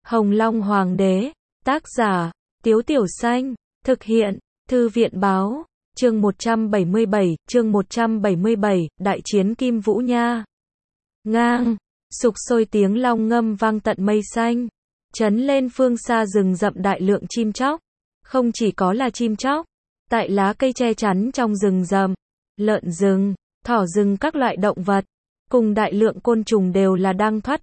Hồng Long Hoàng đế, tác giả, Tiếu Tiểu Xanh, thực hiện, Thư viện báo, chương 177, Đại chiến Kim Vũ Nha. Ngang, sục sôi tiếng long ngâm vang tận mây xanh, chấn lên phương xa rừng rậm đại lượng chim chóc. Không chỉ có là chim chóc, tại lá cây che chắn trong rừng rậm, lợn rừng, thỏ rừng các loại động vật, cùng đại lượng côn trùng đều là đang thoát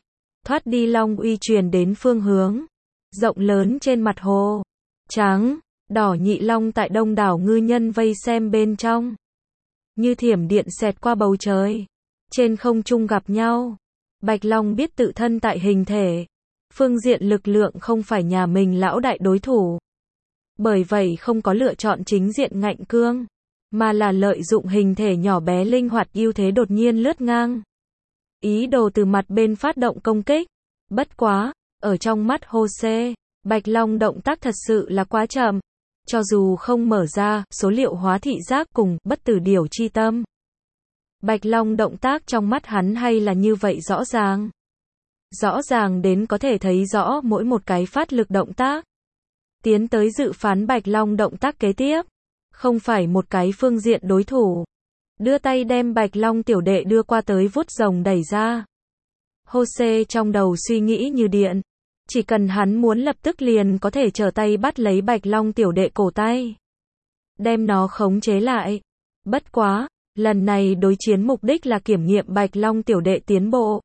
đi long uy truyền đến phương hướng rộng lớn trên mặt hồ. Trắng, đỏ nhị long tại đông đảo ngư nhân vây xem bên trong, như thiểm điện xẹt qua bầu trời, trên không trung gặp nhau. Bạch Long biết tự thân tại hình thể, phương diện lực lượng không phải nhà mình lão đại đối thủ. Bởi vậy không có lựa chọn chính diện ngạnh cương, mà là lợi dụng hình thể nhỏ bé linh hoạt ưu thế đột nhiên lướt ngang. Ý đồ từ mặt bên phát động công kích. Bất quá, ở trong mắt Jose, Bạch Long động tác thật sự là quá chậm. Cho dù không mở ra số liệu hóa thị giác cùng bất tử điểu chi tâm, Bạch Long động tác trong mắt hắn hay là như vậy rõ ràng. Rõ ràng đến có thể thấy rõ mỗi một cái phát lực động tác. Tiến tới dự phán Bạch Long động tác kế tiếp, không phải một cái phương diện đối thủ. Đưa tay đem Bạch Long tiểu đệ đưa qua tới vuốt rồng đẩy ra. Jose trong đầu suy nghĩ như điện. Chỉ cần hắn muốn lập tức liền có thể trở tay bắt lấy Bạch Long tiểu đệ cổ tay, đem nó khống chế lại. Bất quá, lần này đối chiến mục đích là kiểm nghiệm Bạch Long tiểu đệ tiến bộ.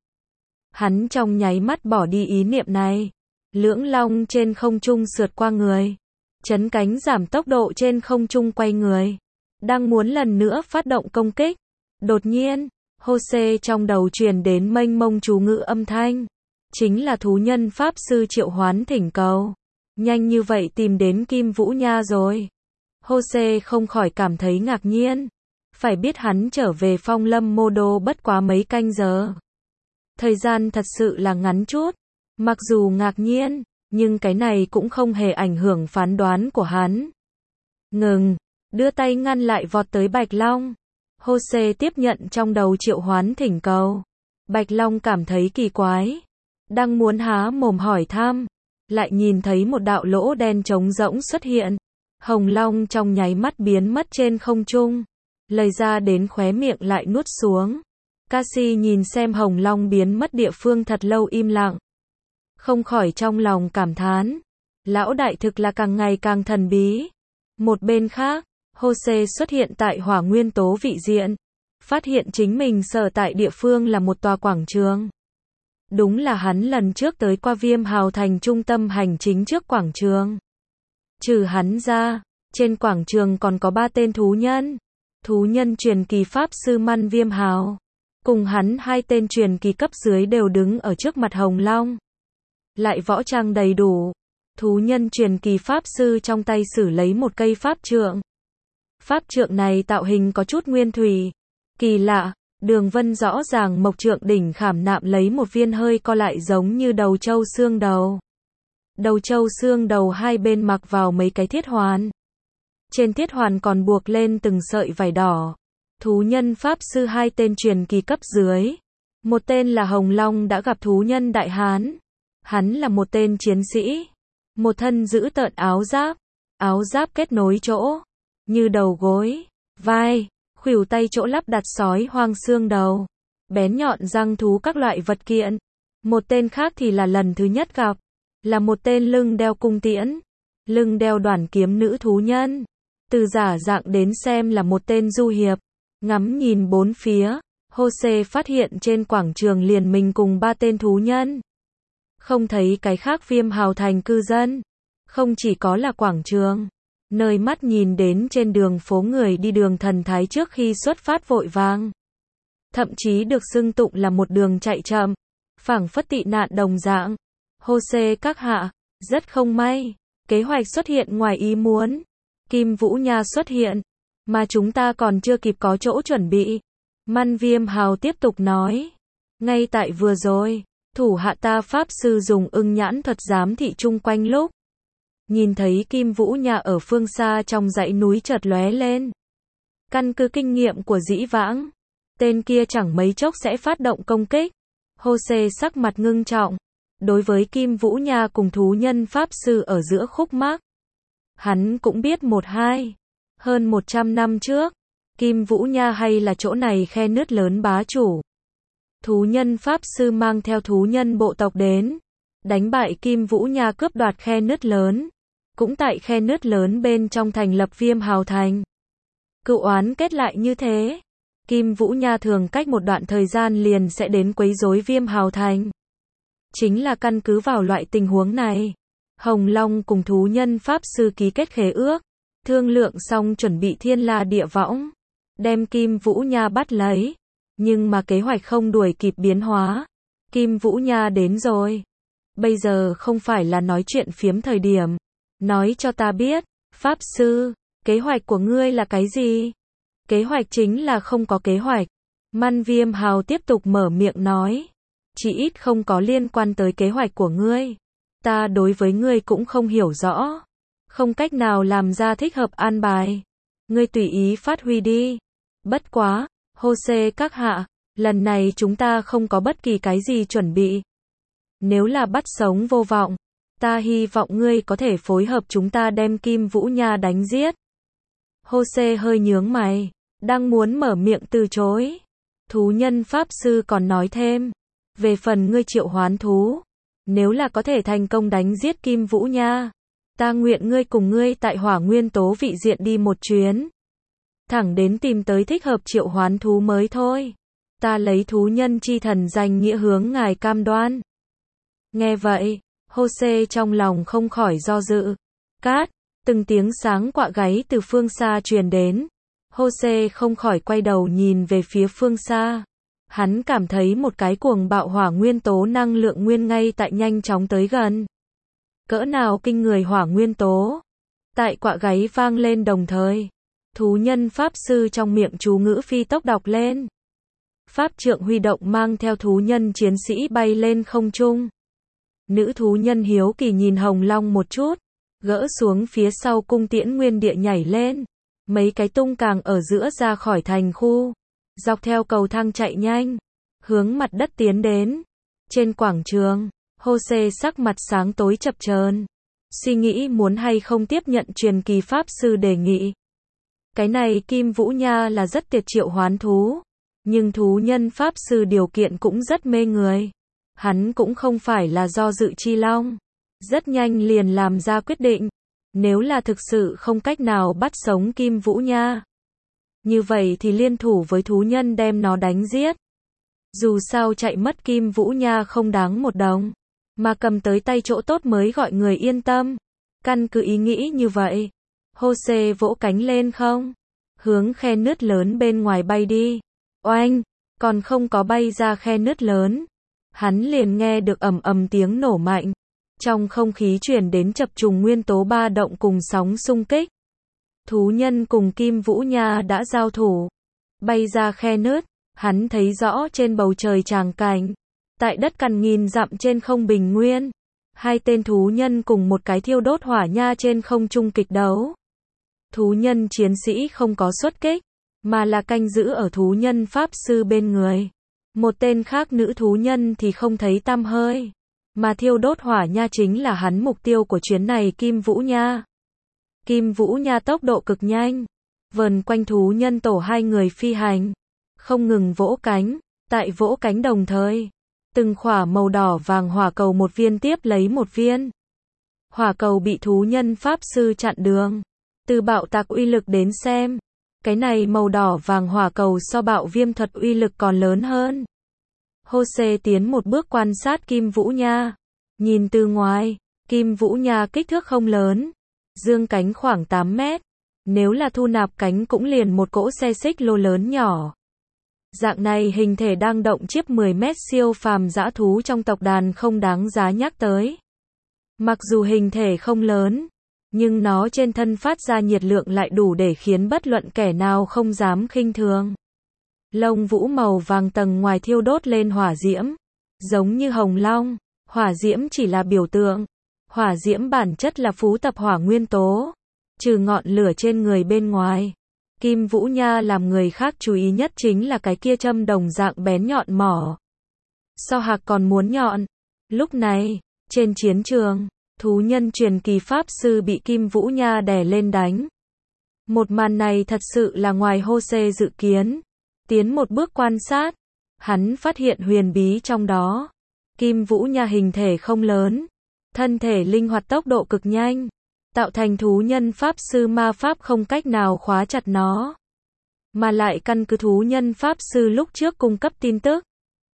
Hắn trong nháy mắt bỏ đi ý niệm này. Lưỡng long trên không trung sượt qua người, chấn cánh giảm tốc độ trên không trung quay người, đang muốn lần nữa phát động công kích. Đột nhiên, Jose trong đầu truyền đến mênh mông chú ngữ âm thanh. Chính là thú nhân pháp sư triệu hoán thỉnh cầu. Nhanh như vậy tìm đến Kim Vũ Nha rồi. Jose không khỏi cảm thấy ngạc nhiên. Phải biết hắn trở về Phong Lâm Mô Đô bất quá mấy canh giờ. Thời gian thật sự là ngắn chút. Mặc dù ngạc nhiên, nhưng cái này cũng không hề ảnh hưởng phán đoán của hắn. Ngừng, đưa tay ngăn lại vọt tới Bạch Long. Jose tiếp nhận trong đầu triệu hoán thỉnh cầu. Bạch Long cảm thấy kỳ quái. Đang muốn há mồm hỏi thăm, lại nhìn thấy một đạo lỗ đen trống rỗng xuất hiện. Hồng Long trong nháy mắt biến mất trên không trung. Lời ra đến khóe miệng lại nuốt xuống. Cassie nhìn xem Hồng Long biến mất địa phương thật lâu im lặng. Không khỏi trong lòng cảm thán. Lão đại thực là càng ngày càng thần bí. Một bên khác, Jose xuất hiện tại hỏa nguyên tố vị diện. Phát hiện chính mình sở tại địa phương là một tòa quảng trường. Đúng là hắn lần trước tới qua Viêm Hào thành trung tâm hành chính trước quảng trường. Trừ hắn ra, trên quảng trường còn có 3 tên thú nhân. Thú nhân truyền kỳ pháp sư Man Viêm Hào. Cùng hắn 2 tên truyền kỳ cấp dưới đều đứng ở trước mặt Hồng Long. Lại võ trang đầy đủ. Thú nhân truyền kỳ pháp sư trong tay xử lấy một cây pháp trượng. Pháp trượng này tạo hình có chút nguyên thủy. Kỳ lạ, đường vân rõ ràng mộc trượng đỉnh khảm nạm lấy một viên hơi co lại giống như đầu trâu xương đầu. Đầu trâu xương đầu hai bên mặc vào mấy cái thiết hoàn. Trên thiết hoàn còn buộc lên từng sợi vải đỏ. Thú nhân pháp sư 2 tên truyền kỳ cấp dưới. Một tên là Hồng Long đã gặp thú nhân Đại Hán. Hắn là một tên chiến sĩ. Một thân giữ tợn áo giáp kết nối chỗ, như đầu gối, vai, khuỷu tay chỗ lắp đặt sói hoang xương đầu, bén nhọn răng thú các loại vật kiện. Một tên khác thì là lần thứ nhất gặp, là một tên lưng đeo cung tiễn, lưng đeo đoản kiếm nữ thú nhân. Từ giả dạng đến xem là một tên du hiệp. Ngắm nhìn bốn phía, Jose phát hiện trên quảng trường liền mình cùng 3 tên thú nhân. Không thấy cái khác Viêm Hào thành cư dân. Không chỉ có là quảng trường, nơi mắt nhìn đến trên đường phố người đi đường thần thái trước khi xuất phát vội vàng. Thậm chí được xưng tụng là một đường chạy chậm, phảng phất tị nạn đồng dạng. Jose các hạ, rất không may, kế hoạch xuất hiện ngoài ý muốn. Kim Vũ Nha xuất hiện, mà chúng ta còn chưa kịp có chỗ chuẩn bị. Man Viêm Hào tiếp tục nói. Ngay tại vừa rồi, thủ hạ ta pháp sư dùng ưng nhãn thuật giám thị chung quanh lúc. Nhìn thấy Kim Vũ Nha ở phương xa trong dãy núi chợt lóe lên. Căn cứ kinh nghiệm của dĩ vãng, tên kia chẳng mấy chốc sẽ phát động công kích. Jose sắc mặt ngưng trọng. Đối với Kim Vũ Nha cùng thú nhân Pháp Sư ở giữa khúc mắc, hắn cũng biết một hai. Hơn 100 năm trước, Kim Vũ Nha hay là chỗ này khe nứt lớn bá chủ. Thú nhân Pháp Sư mang theo thú nhân bộ tộc đến, đánh bại Kim Vũ Nha cướp đoạt khe nứt lớn. Cũng tại khe nứt lớn bên trong thành lập Viêm Hào Thành. Cựu oán kết lại như thế. Kim Vũ Nha thường cách một đoạn thời gian liền sẽ đến quấy rối Viêm Hào Thành. Chính là căn cứ vào loại tình huống này, Hồng Long cùng thú nhân Pháp Sư ký kết khế ước, thương lượng xong chuẩn bị thiên la địa võng, đem Kim Vũ Nha bắt lấy. Nhưng mà kế hoạch không đuổi kịp biến hóa. Kim Vũ Nha đến rồi. Bây giờ không phải là nói chuyện phiếm thời điểm. Nói cho ta biết, Pháp Sư, kế hoạch của ngươi là cái gì? Kế hoạch chính là không có kế hoạch. Man Viêm Hào tiếp tục mở miệng nói. Chỉ ít không có liên quan tới kế hoạch của ngươi. Ta đối với ngươi cũng không hiểu rõ. Không cách nào làm ra thích hợp an bài. Ngươi tùy ý phát huy đi. Bất quá, Hô-xê các hạ, lần này chúng ta không có bất kỳ cái gì chuẩn bị. Nếu là bắt sống vô vọng, ta hy vọng ngươi có thể phối hợp chúng ta đem Kim Vũ Nha đánh giết. Hô-xê hơi nhướng mày, đang muốn mở miệng từ chối. Thú nhân Pháp Sư còn nói thêm, về phần ngươi triệu hoán thú, nếu là có thể thành công đánh giết Kim Vũ Nha, ta nguyện ngươi cùng ngươi tại Hỏa Nguyên Tố vị diện đi một chuyến. Thẳng đến tìm tới thích hợp triệu hoán thú mới thôi. Ta lấy thú nhân chi thần danh nghĩa hướng ngài cam đoan. Nghe vậy, Hô-xê trong lòng không khỏi do dự. Cát, từng tiếng sáng quạ gáy từ phương xa truyền đến. Hô-xê không khỏi quay đầu nhìn về phía phương xa. Hắn cảm thấy một cái cuồng bạo hỏa nguyên tố năng lượng nguyên ngay tại nhanh chóng tới gần. Cỡ nào kinh người hỏa nguyên tố. Tại quạ gáy vang lên đồng thời, thú nhân Pháp Sư trong miệng chú ngữ phi tốc đọc lên. Pháp trượng huy động mang theo thú nhân chiến sĩ bay lên không trung. Nữ thú nhân hiếu kỳ nhìn Hồng Long một chút, gỡ xuống phía sau cung tiễn nguyên địa nhảy lên. Mấy cái tung càng ở giữa ra khỏi thành khu, dọc theo cầu thang chạy nhanh, hướng mặt đất tiến đến. Trên quảng trường, Hô-xê sắc mặt sáng tối chập chờn, suy nghĩ muốn hay không tiếp nhận truyền kỳ Pháp Sư đề nghị. Cái này Kim Vũ Nha là rất tuyệt triệu hoán thú, nhưng thú nhân Pháp Sư điều kiện cũng rất mê người. Hắn cũng không phải là do dự chi long, rất nhanh liền làm ra quyết định. Nếu là thực sự không cách nào bắt sống Kim Vũ Nha, như vậy thì liên thủ với thú nhân đem nó đánh giết. Dù sao chạy mất Kim Vũ Nha không đáng một đồng, mà cầm tới tay chỗ tốt mới gọi người yên tâm. Căn cứ ý nghĩ như vậy, Hô-xê vỗ cánh lên không, hướng khe nứt lớn bên ngoài bay đi. Oanh, còn không có bay ra khe nứt lớn, hắn liền nghe được ầm ầm tiếng nổ mạnh. Trong không khí truyền đến chập trùng nguyên tố ba động cùng sóng xung kích. Thú nhân cùng Kim Vũ Nha đã giao thủ. Bay ra khe nứt, hắn thấy rõ trên bầu trời tràng cảnh. Tại đất cằn nghìn dặm trên không bình nguyên. Hai tên thú nhân cùng một cái thiêu đốt hỏa nha trên không trung kịch đấu. Thú nhân chiến sĩ không có xuất kích, mà là canh giữ ở thú nhân Pháp Sư bên người. Một tên khác nữ thú nhân thì không thấy tăm hơi. Mà thiêu đốt hỏa nha chính là hắn mục tiêu của chuyến này Kim Vũ Nha. Kim Vũ Nha tốc độ cực nhanh, vờn quanh thú nhân tổ hai người phi hành, không ngừng vỗ cánh. Tại vỗ cánh đồng thời, từng khỏa màu đỏ vàng hỏa cầu một viên tiếp lấy một viên. Hỏa cầu bị thú nhân Pháp Sư chặn đường. Từ bạo tạc uy lực đến xem, cái này màu đỏ vàng hỏa cầu so bạo viêm thuật uy lực còn lớn hơn. Hô-xê tiến một bước quan sát Kim Vũ Nha. Nhìn từ ngoài, Kim Vũ Nha kích thước không lớn, dương cánh khoảng 8 mét. Nếu là thu nạp cánh cũng liền một cỗ xe xích lô lớn nhỏ. Dạng này hình thể đang động chiếc 10 mét siêu phàm dã thú trong tộc đàn không đáng giá nhắc tới. Mặc dù hình thể không lớn, nhưng nó trên thân phát ra nhiệt lượng lại đủ để khiến bất luận kẻ nào không dám khinh thường. Lông vũ màu vàng tầng ngoài thiêu đốt lên hỏa diễm, giống như hồng long. Hỏa diễm chỉ là biểu tượng. Hỏa diễm bản chất là phú tập hỏa nguyên tố. Trừ ngọn lửa trên người bên ngoài, Kim Vũ Nha làm người khác chú ý nhất chính là cái kia châm đồng dạng bén nhọn mỏ. So hạc còn muốn nhọn. Lúc này, trên chiến trường, thú nhân truyền kỳ Pháp Sư bị Kim Vũ Nha đè lên đánh. Một màn này thật sự là ngoài Hosea dự kiến. Tiến một bước quan sát, hắn phát hiện huyền bí trong đó. Kim Vũ Nha hình thể không lớn, thân thể linh hoạt tốc độ cực nhanh, tạo thành thú nhân Pháp Sư ma pháp không cách nào khóa chặt nó. Mà lại căn cứ thú nhân Pháp Sư lúc trước cung cấp tin tức.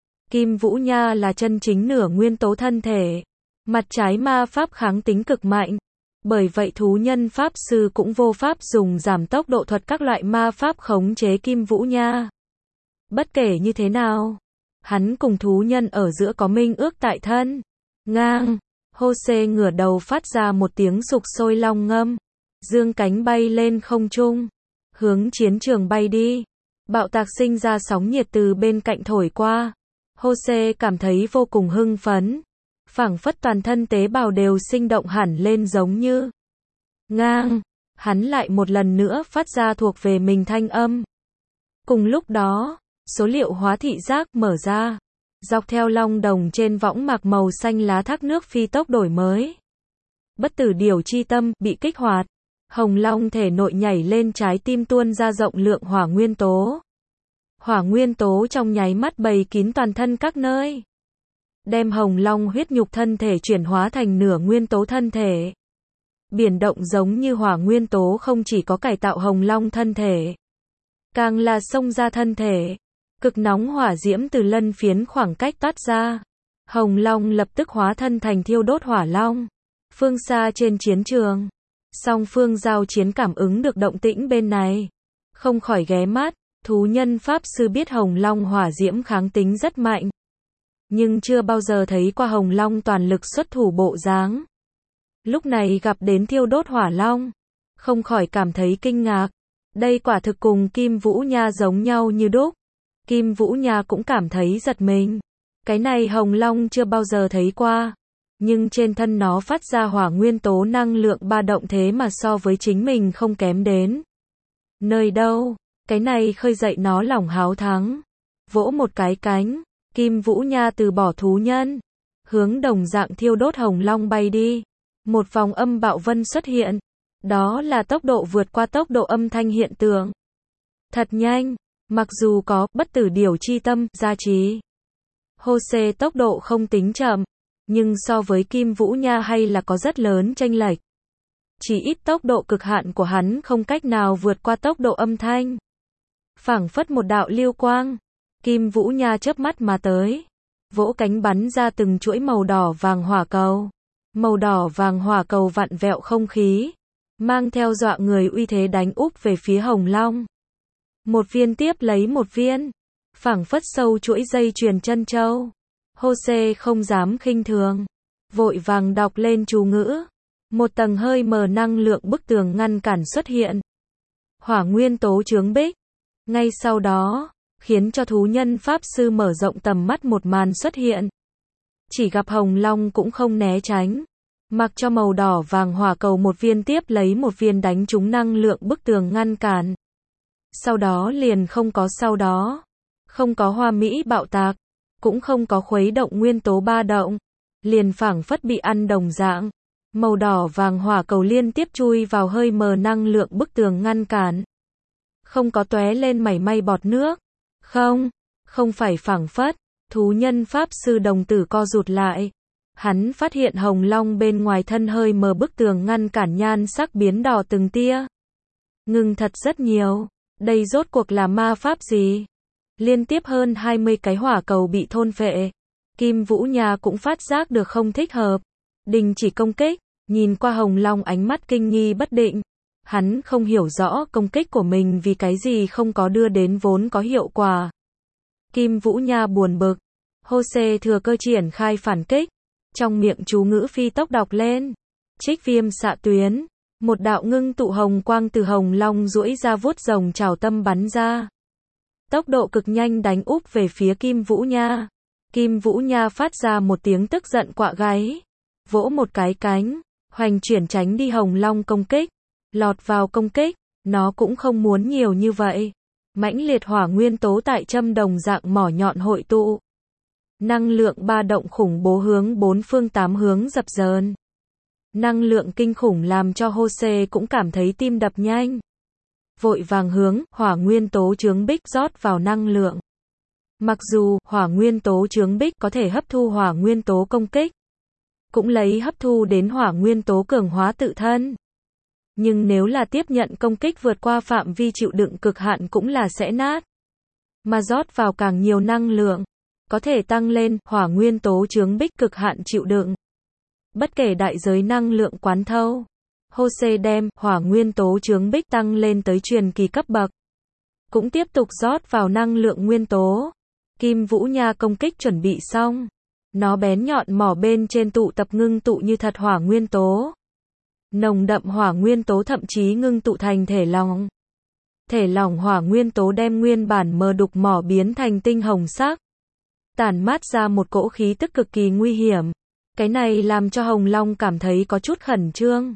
Kim Vũ Nha là chân chính nửa nguyên tố thân thể, mặt trái ma pháp kháng tính cực mạnh. Bởi vậy thú nhân Pháp Sư cũng vô pháp dùng giảm tốc độ thuật các loại ma pháp khống chế Kim Vũ Nha. Bất kể như thế nào, hắn cùng thú nhân ở giữa có minh ước tại thân. Ngang, Hosea ngửa đầu phát ra một tiếng sục sôi long ngâm, dương cánh bay lên không trung, hướng chiến trường bay đi. Bạo tạc sinh ra sóng nhiệt từ bên cạnh thổi qua. Hosea cảm thấy vô cùng hưng phấn, phảng phất toàn thân tế bào đều sinh động hẳn lên giống như. Ngang, hắn lại một lần nữa phát ra thuộc về mình thanh âm. Cùng lúc đó, số liệu hóa thị giác mở ra, dọc theo long đồng trên võng mạc màu xanh lá thác nước phi tốc đổi mới. Bất tử điều chi tâm bị kích hoạt, hồng long thể nội nhảy lên trái tim tuôn ra rộng lượng hỏa nguyên tố. Hỏa nguyên tố trong nháy mắt bày kín toàn thân các nơi, đem hồng long huyết nhục thân thể chuyển hóa thành nửa nguyên tố thân thể. Biển động giống như hỏa nguyên tố không chỉ có cải tạo hồng long thân thể, càng là xông ra thân thể. Cực nóng hỏa diễm từ lân phiến khoảng cách toát ra. Hồng long lập tức hóa thân thành thiêu đốt hỏa long. Phương xa trên chiến trường, song phương giao chiến cảm ứng được động tĩnh bên này, không khỏi ghé mắt. Thú nhân Pháp Sư biết hồng long hỏa diễm kháng tính rất mạnh, nhưng chưa bao giờ thấy qua hồng long toàn lực xuất thủ bộ dáng. Lúc này gặp đến thiêu đốt hỏa long, không khỏi cảm thấy kinh ngạc. Đây quả thực cùng Kim Vũ Nha giống nhau như đúc. Kim Vũ Nha cũng cảm thấy giật mình. Cái này hồng long chưa bao giờ thấy qua, nhưng trên thân nó phát ra hỏa nguyên tố năng lượng ba động thế mà so với chính mình không kém đến nơi đâu. Cái này khơi dậy nó lòng háo thắng. Vỗ một cái cánh, Kim Vũ Nha từ bỏ thú nhân, hướng đồng dạng thiêu đốt hồng long bay đi. Một vòng âm bạo vân xuất hiện. Đó là tốc độ vượt qua tốc độ âm thanh hiện tượng. Thật nhanh, mặc dù có bất tử điều chi tâm gia trì. Hosea tốc độ không tính chậm, nhưng so với Kim Vũ Nha hay là có rất lớn chênh lệch. Chỉ ít tốc độ cực hạn của hắn không cách nào vượt qua tốc độ âm thanh. Phảng phất một đạo lưu quang, Kim Vũ Nha chớp mắt mà tới, vỗ cánh bắn ra từng chuỗi màu đỏ vàng hỏa cầu. Màu đỏ vàng hỏa cầu vặn vẹo không khí, mang theo dọa người uy thế đánh úp về phía hồng long. Một viên tiếp lấy một viên, phảng phất sâu chuỗi dây chuyền chân châu. Hosea không dám khinh thường, vội vàng đọc lên chú ngữ. Một tầng hơi mờ năng lượng bức tường ngăn cản xuất hiện. Hỏa nguyên tố chướng bích. Ngay sau đó, khiến cho thú nhân Pháp Sư mở rộng tầm mắt một màn xuất hiện. Chỉ gặp hồng long cũng không né tránh, mặc cho màu đỏ vàng hỏa cầu một viên tiếp lấy một viên đánh trúng năng lượng bức tường ngăn cản. Sau đó liền không có sau đó. Không có hoa mỹ bạo tạc, cũng không có khuấy động nguyên tố ba động. Liền phảng phất bị ăn đồng dạng. Màu đỏ vàng hỏa cầu liên tiếp chui vào hơi mờ năng lượng bức tường ngăn cản. Không có tóe lên mảy may bọt nước. Không phải phảng phất. Thú nhân Pháp Sư đồng tử co rụt lại. Hắn phát hiện hồng long bên ngoài thân hơi mờ bức tường ngăn cản nhan sắc biến đỏ từng tia. Ngừng thật rất nhiều. Đây rốt cuộc là ma pháp gì? Liên tiếp hơn 20 cái hỏa cầu bị thôn phệ. Kim Vũ Nha cũng phát giác được không thích hợp. Đình chỉ công kích, nhìn qua hồng long ánh mắt kinh nghi bất định. Hắn không hiểu rõ công kích của mình vì cái gì không có đưa đến vốn có hiệu quả. Kim Vũ Nha buồn bực. Hosea thừa cơ triển khai phản kích. Trong miệng chú ngữ phi tốc đọc lên. Trích viêm xạ tuyến. Một đạo ngưng tụ hồng quang từ hồng long duỗi ra vuốt rồng trảo tâm bắn ra. Tốc độ cực nhanh đánh úp về phía Kim Vũ Nha. Kim Vũ Nha phát ra một tiếng tức giận quạ gáy. Vỗ một cái cánh, hoành chuyển tránh đi hồng long công kích. Lọt vào công kích, nó cũng không muốn nhiều như vậy. Mãnh liệt hỏa nguyên tố tại châm đồng dạng mỏ nhọn hội tụ. Năng lượng ba động khủng bố hướng bốn phương tám hướng dập dờn. Năng lượng kinh khủng làm cho Jose cũng cảm thấy tim đập nhanh. Vội vàng hướng hỏa nguyên tố chướng bích rót vào năng lượng. Mặc dù hỏa nguyên tố chướng bích có thể hấp thu hỏa nguyên tố công kích, cũng lấy hấp thu đến hỏa nguyên tố cường hóa tự thân. Nhưng nếu là tiếp nhận công kích vượt qua phạm vi chịu đựng cực hạn cũng là sẽ nát. Mà rót vào càng nhiều năng lượng, có thể tăng lên hỏa nguyên tố chướng bích cực hạn chịu đựng. Bất kể đại giới năng lượng quán thâu, Jose đem hỏa nguyên tố chướng bích tăng lên tới truyền kỳ cấp bậc. Cũng tiếp tục rót vào năng lượng nguyên tố. Kim Vũ Nha công kích chuẩn bị xong. Nó bén nhọn mỏ bên trên tụ tập ngưng tụ như thật hỏa nguyên tố. Nồng đậm hỏa nguyên tố thậm chí ngưng tụ thành thể lỏng. Thể lỏng hỏa nguyên tố đem nguyên bản mờ đục mỏ biến thành tinh hồng sắc. Tản mát ra một cỗ khí tức cực kỳ nguy hiểm. Cái này làm cho Hồng Long cảm thấy có chút khẩn trương.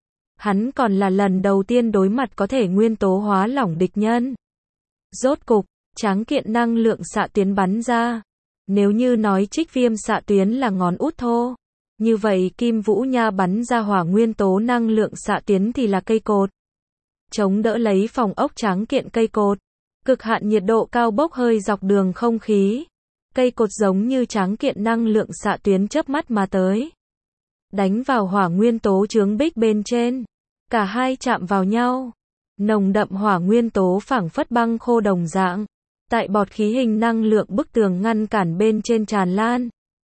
Hắn còn là lần đầu tiên đối mặt có thể nguyên tố hóa lỏng địch nhân. Rốt cục, tráng kiện năng lượng xạ tuyến bắn ra. Nếu như nói trích viêm xạ tuyến là ngón út thô, như vậy Kim Vũ Nha bắn ra hỏa nguyên tố năng lượng xạ tuyến thì là cây cột. Chống đỡ lấy phòng ốc tráng kiện cây cột. Cực hạn nhiệt độ cao bốc hơi dọc đường không khí. Cây cột giống như tráng kiện năng lượng xạ tuyến chớp mắt mà tới. Đánh vào hỏa nguyên tố chướng bích bên trên. Cả hai chạm vào nhau. Nồng đậm hỏa nguyên tố phảng phất băng khô đồng dạng. Tại bọt khí hình năng lượng bức tường ngăn cản bên trên tràn lan.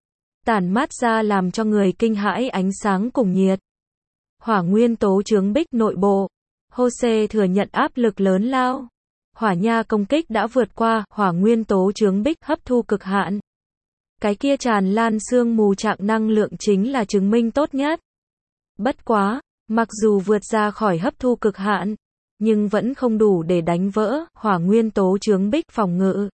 Tản mát ra làm cho người kinh hãi ánh sáng cùng nhiệt. Hỏa nguyên tố chướng bích nội bộ. Jose thừa nhận áp lực lớn lao. Hỏa nha công kích đã vượt qua hỏa nguyên tố chướng bích hấp thu cực hạn. Cái kia tràn lan sương mù trạng năng lượng chính là chứng minh tốt nhất. Bất quá, mặc dù vượt ra khỏi hấp thu cực hạn, nhưng vẫn không đủ để đánh vỡ hỏa nguyên tố chướng bích phòng ngự.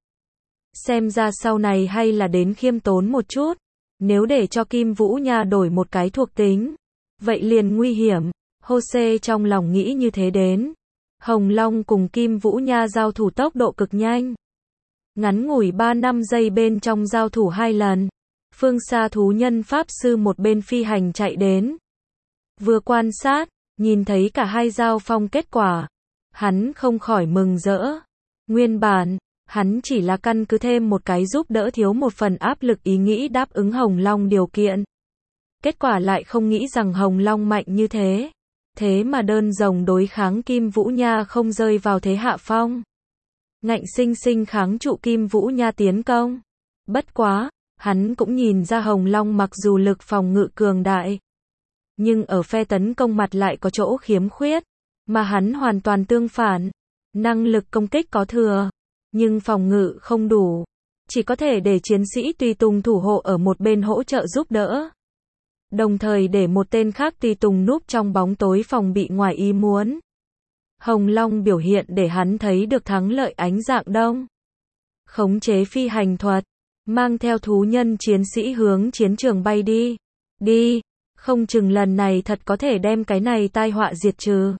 Xem ra sau này hay là đến khiêm tốn một chút. Nếu để cho Kim Vũ Nha đổi một cái thuộc tính, vậy liền nguy hiểm. Jose trong lòng nghĩ như thế đến. Hồng Long cùng Kim Vũ Nha giao thủ tốc độ cực nhanh. Ngắn ngủi 3-5 giây bên trong giao thủ 2 lần. Phương xa thú nhân pháp sư một bên phi hành chạy đến. Vừa quan sát, nhìn thấy cả hai giao phong kết quả. Hắn không khỏi mừng rỡ. Nguyên bản, hắn chỉ là căn cứ thêm một cái giúp đỡ thiếu một phần áp lực ý nghĩ đáp ứng Hồng Long điều kiện. Kết quả lại không nghĩ rằng Hồng Long mạnh như thế. Thế mà đơn rồng đối kháng Kim Vũ Nha không rơi vào thế hạ phong. Ngạnh sinh sinh kháng trụ Kim Vũ Nha tiến công. Bất quá, hắn cũng nhìn ra Hồng Long mặc dù lực phòng ngự cường đại, nhưng ở phe tấn công mặt lại có chỗ khiếm khuyết, mà hắn hoàn toàn tương phản. Năng lực công kích có thừa, nhưng phòng ngự không đủ. Chỉ có thể để chiến sĩ tùy tùng thủ hộ ở một bên hỗ trợ giúp đỡ. Đồng thời để một tên khác tùy tùng núp trong bóng tối phòng bị ngoài ý muốn. Hồng Long biểu hiện để hắn thấy được thắng lợi ánh dạng đông. Khống chế phi hành thuật, mang theo thú nhân chiến sĩ hướng chiến trường bay đi. Đi, không chừng lần này thật có thể đem cái này tai họa diệt trừ.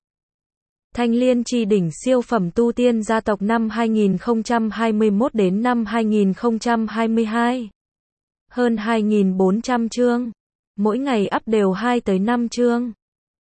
Thanh Liên Chi Đỉnh siêu phẩm tu tiên gia tộc năm 2021 đến năm 2022. Hơn 2.400 chương. Mỗi ngày up đều 2 tới 5 chương.